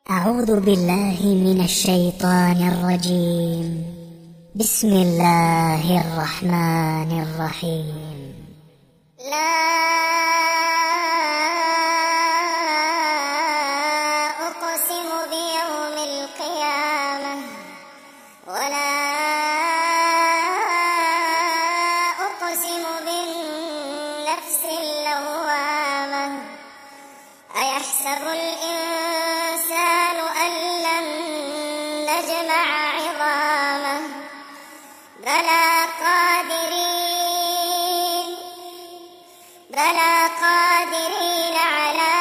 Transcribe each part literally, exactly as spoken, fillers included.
أعوذ بالله من الشيطان الرجيم. بسم الله الرحمن الرحيم. لا أقسم بيوم القيامة ولا أقسم بالنفس اللوامة أيحسب الإنسان أن لن نجمع عظامه بلى قادرين بلى قادرين على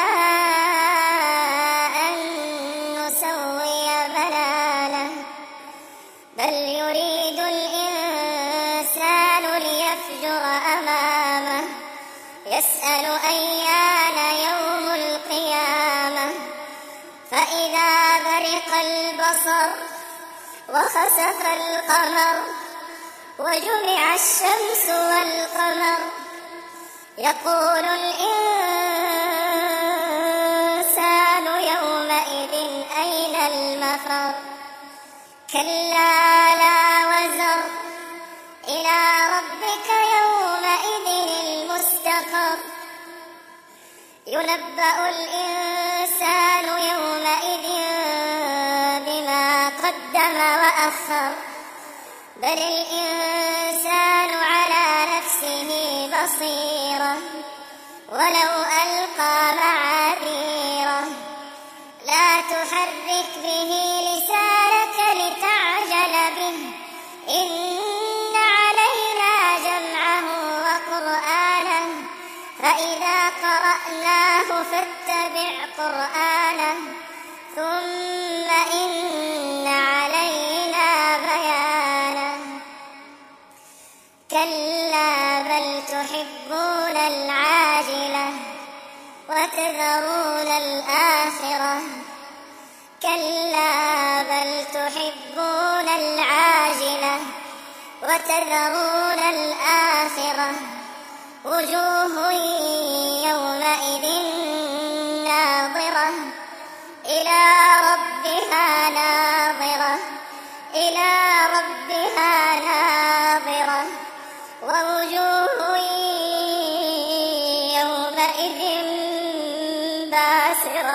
أن نسوي بنانه بل يريد الإنسان ليفجر أمامه يسأل أيان يوم القيامة فإذا برق البصر وخسف القمر وجمع الشمس والقمر يقول الإنسان يومئذ أين المفر كلا لا وزر إلى ربك يومئذ المستقر ينبأ الإنسان يومئذ بما قدم وأخر بل الإنسان على نفسه بصيرة ولو ألقى معاذيره لا تحرك به لسانك لتعجل به إن علينا جمعه وقرآنه فإذا قرأناه فاتبع قرآنه ثم إن علينا بيانه كلا بل تحبون العاجلة وتذرون الآخرة كلا بل تحبون العاجلة وتذرون الآخرة وجوه يومئذ ناظرة إلى ربها ناظرة إلى ربها ناظرة ووجوه يومئذ باسرة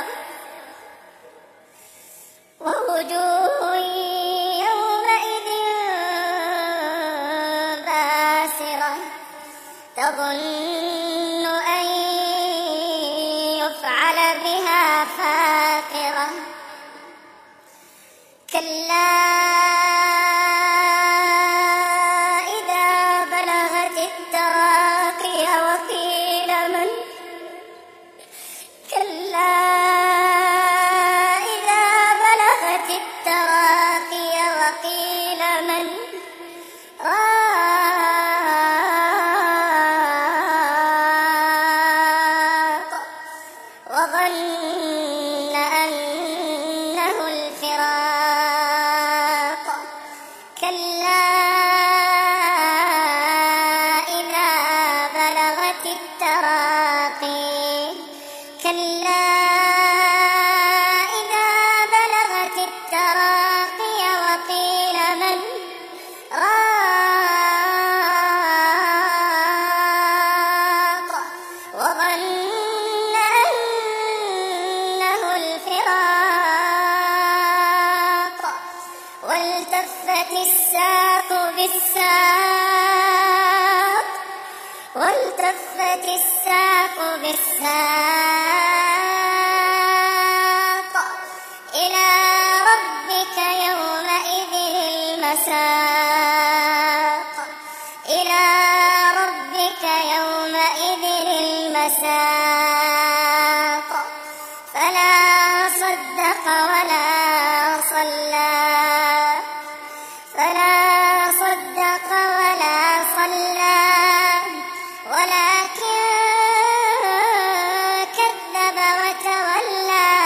ووجوه يومئذ باسرة تظن أن يفعل بها فاقرة كلا إذا بلغت التراقي وقيل من كلا إذا بلغت التراقي وقيل من راق وظن أنه الفراق كلا إذا بلغت التراقي كلا إذا بلغت التراقي وقيل من راق وظن أنه الفراق والتفت الساق بالساق والتفت الساق بالساق إلى ربك يومئذ المساق إلى ربك يومئذ المساق فلا صدق ولا صلى فلا صدق ولا صلى ولكن كذب وتولى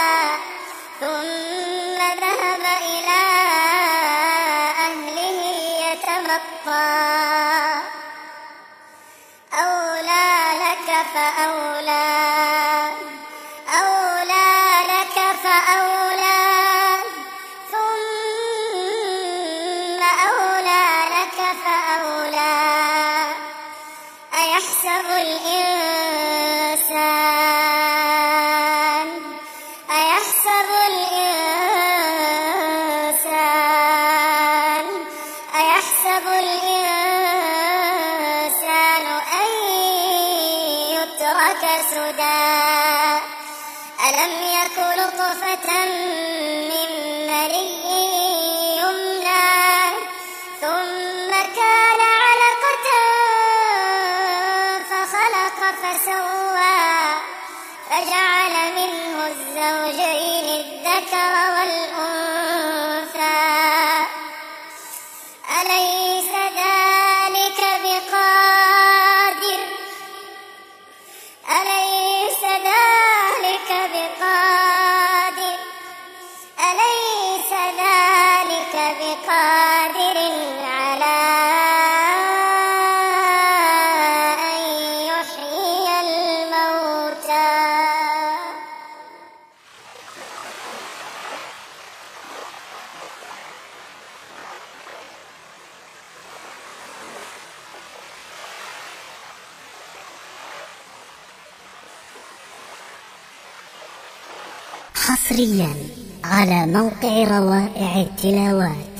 ثم ذهب إلى أهله يتمطى أولى لك فأولى أولى لك فأولى أيحسب الإنسان أيحسب الإنسان أيحسب الإنسان أن يترك سدى ألم يك نطفة من مني يمنى ثم كان علقة فخلق فسوى فجعل منه الزوجين الذكر والأنثى أليس ذلك بقادر أليس ذلك بقادر أليس ذلك بقادر على أن يحيي الموتى. حصريا على موقع روائع التلاوات.